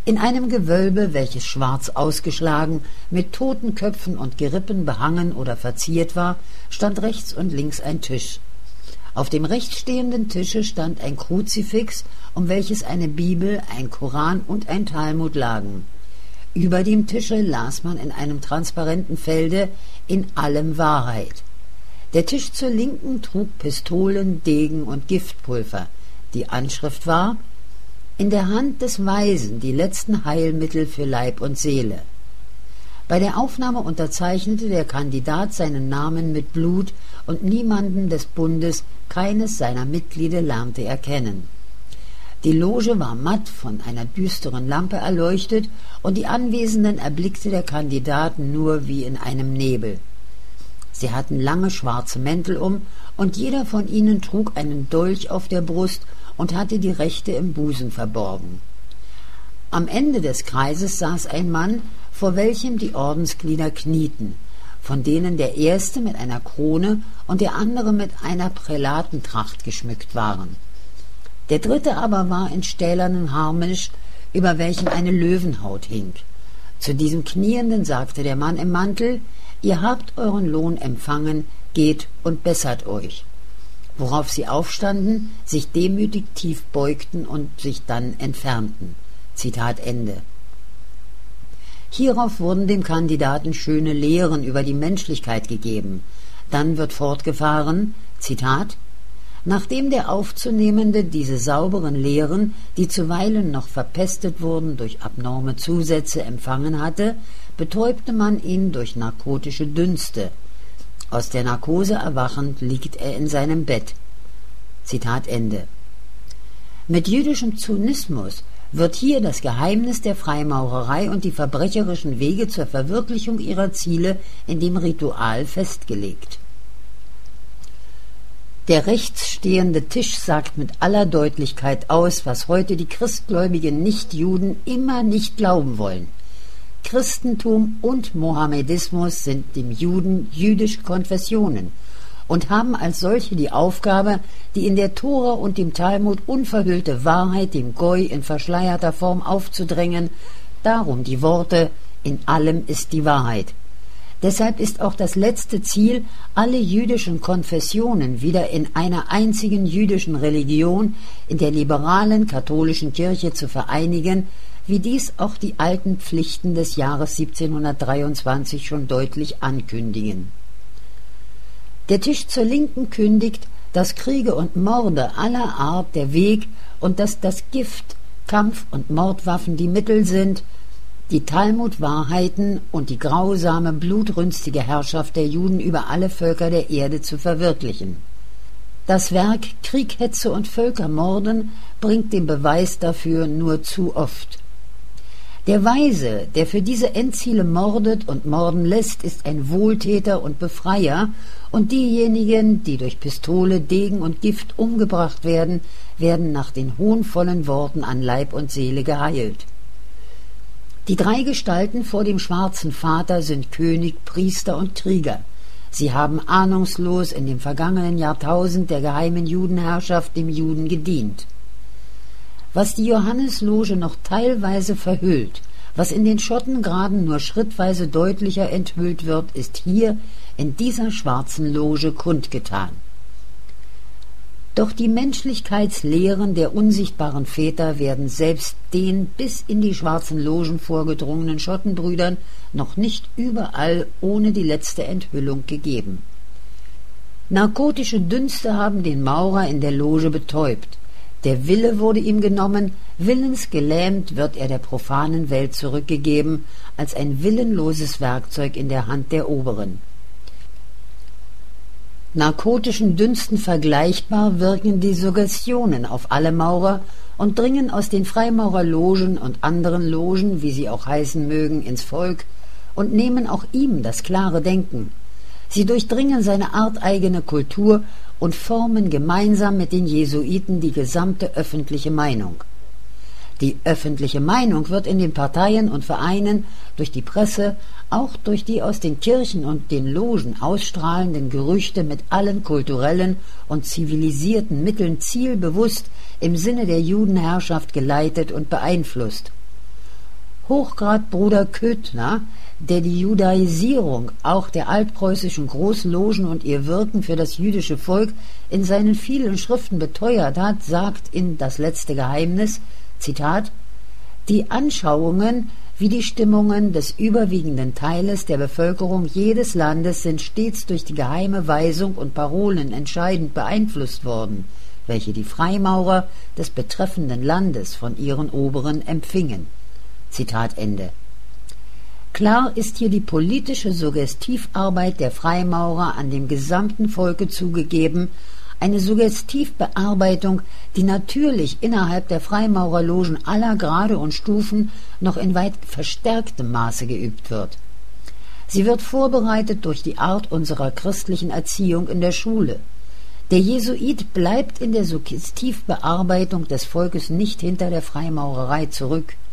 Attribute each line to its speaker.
Speaker 1: In einem Gewölbe, welches schwarz ausgeschlagen, mit Totenköpfen und Gerippen behangen oder verziert war, stand rechts und links ein Tisch. Auf dem rechtsstehenden Tische stand ein Kruzifix, um welches eine Bibel, ein Koran und ein Talmud lagen. Über dem Tische las man in einem transparenten Felde »In allem Wahrheit«. Der Tisch zur Linken trug Pistolen, Degen und Giftpulver. Die Anschrift war »In der Hand des Weisen die letzten Heilmittel für Leib und Seele«. Bei der Aufnahme unterzeichnete der Kandidat seinen Namen mit Blut und niemanden des Bundes, keines seiner Mitglieder lernte er kennen. Die Loge war matt von einer düsteren Lampe erleuchtet und die Anwesenden erblickte der Kandidat nur wie in einem Nebel. Sie hatten lange schwarze Mäntel um und jeder von ihnen trug einen Dolch auf der Brust und hatte die rechte im Busen verborgen. Am Ende des Kreises saß ein Mann, vor welchem die Ordensglieder knieten, von denen der erste mit einer Krone und der andere mit einer Prälatentracht geschmückt waren. Der dritte aber war in stählernem Harnisch, über welchem eine Löwenhaut hing. Zu diesem Knienden sagte der Mann im Mantel: »Ihr habt euren Lohn empfangen, geht und bessert euch.« Worauf sie aufstanden, sich demütig tief beugten und sich dann entfernten. Zitat Ende. Hierauf wurden dem Kandidaten schöne Lehren über die Menschlichkeit gegeben. Dann wird fortgefahren, Zitat: »Nachdem der Aufzunehmende diese sauberen Lehren, die zuweilen noch verpestet wurden durch abnorme Zusätze, empfangen hatte, betäubte man ihn durch narkotische Dünste. Aus der Narkose erwachend liegt er in seinem Bett.« Zitat Ende. Mit jüdischem Zynismus wird hier das Geheimnis der Freimaurerei und die verbrecherischen Wege zur Verwirklichung ihrer Ziele in dem Ritual festgelegt. Der rechtsstehende Tisch sagt mit aller Deutlichkeit aus, was heute die christgläubigen Nichtjuden immer nicht glauben wollen. Christentum und Mohammedismus sind dem Juden jüdische Konfessionen und haben als solche die Aufgabe, die in der Tora und dem Talmud unverhüllte Wahrheit dem Goi in verschleierter Form aufzudrängen, darum die Worte »In allem ist die Wahrheit«. Deshalb ist auch das letzte Ziel, alle jüdischen Konfessionen wieder in einer einzigen jüdischen Religion, in der liberalen katholischen Kirche zu vereinigen, wie dies auch die alten Pflichten des Jahres 1723 schon deutlich ankündigen. Der Tisch zur Linken kündigt, dass Kriege und Morde aller Art der Weg und dass das Gift, Kampf- und Mordwaffen die Mittel sind, die Talmud-Wahrheiten und die grausame, blutrünstige Herrschaft der Juden über alle Völker der Erde zu verwirklichen. Das Werk Krieg, Hetze und Völkermorden bringt den Beweis dafür nur zu oft. Der Weise, der für diese Endziele mordet und morden lässt, ist ein Wohltäter und Befreier, und diejenigen, die durch Pistole, Degen und Gift umgebracht werden, werden nach den hohnvollen Worten an Leib und Seele geheilt. Die drei Gestalten vor dem schwarzen Vater sind König, Priester und Krieger. Sie haben ahnungslos in dem vergangenen Jahrtausend der geheimen Judenherrschaft dem Juden gedient. Was die Johannesloge noch teilweise verhüllt, was in den Schottengraden nur schrittweise deutlicher enthüllt wird, ist hier in dieser schwarzen Loge kundgetan. Doch die Menschlichkeitslehren der unsichtbaren Väter werden selbst den bis in die schwarzen Logen vorgedrungenen Schottenbrüdern noch nicht überall ohne die letzte Enthüllung gegeben. Narkotische Dünste haben den Maurer in der Loge betäubt. Der Wille wurde ihm genommen, willensgelähmt wird er der profanen Welt zurückgegeben, als ein willenloses Werkzeug in der Hand der Oberen. Narkotischen Dünsten vergleichbar wirken die Suggestionen auf alle Maurer und dringen aus den Freimaurerlogen und anderen Logen, wie sie auch heißen mögen, ins Volk und nehmen auch ihm das klare Denken. Sie durchdringen seine arteigene Kultur und formen gemeinsam mit den Jesuiten die gesamte öffentliche Meinung. Die öffentliche Meinung wird in den Parteien und Vereinen, durch die Presse, auch durch die aus den Kirchen und den Logen ausstrahlenden Gerüchte mit allen kulturellen und zivilisierten Mitteln zielbewusst im Sinne der Judenherrschaft geleitet und beeinflusst. Hochgradbruder Köthner, der die Judaisierung auch der altpreußischen Großlogen und ihr Wirken für das jüdische Volk in seinen vielen Schriften beteuert hat, sagt in Das letzte Geheimnis, Zitat, die Anschauungen wie die Stimmungen des überwiegenden Teiles der Bevölkerung jedes Landes sind stets durch die geheime Weisung und Parolen entscheidend beeinflusst worden, welche die Freimaurer des betreffenden Landes von ihren Oberen empfingen. Zitat Ende. Klar ist hier die politische Suggestivarbeit der Freimaurer an dem gesamten Volke zugegeben, eine Suggestivbearbeitung, die natürlich innerhalb der Freimaurerlogen aller Grade und Stufen noch in weit verstärktem Maße geübt wird. Sie wird vorbereitet durch die Art unserer christlichen Erziehung in der Schule. Der Jesuit bleibt in der Suggestivbearbeitung des Volkes nicht hinter der Freimaurerei zurück.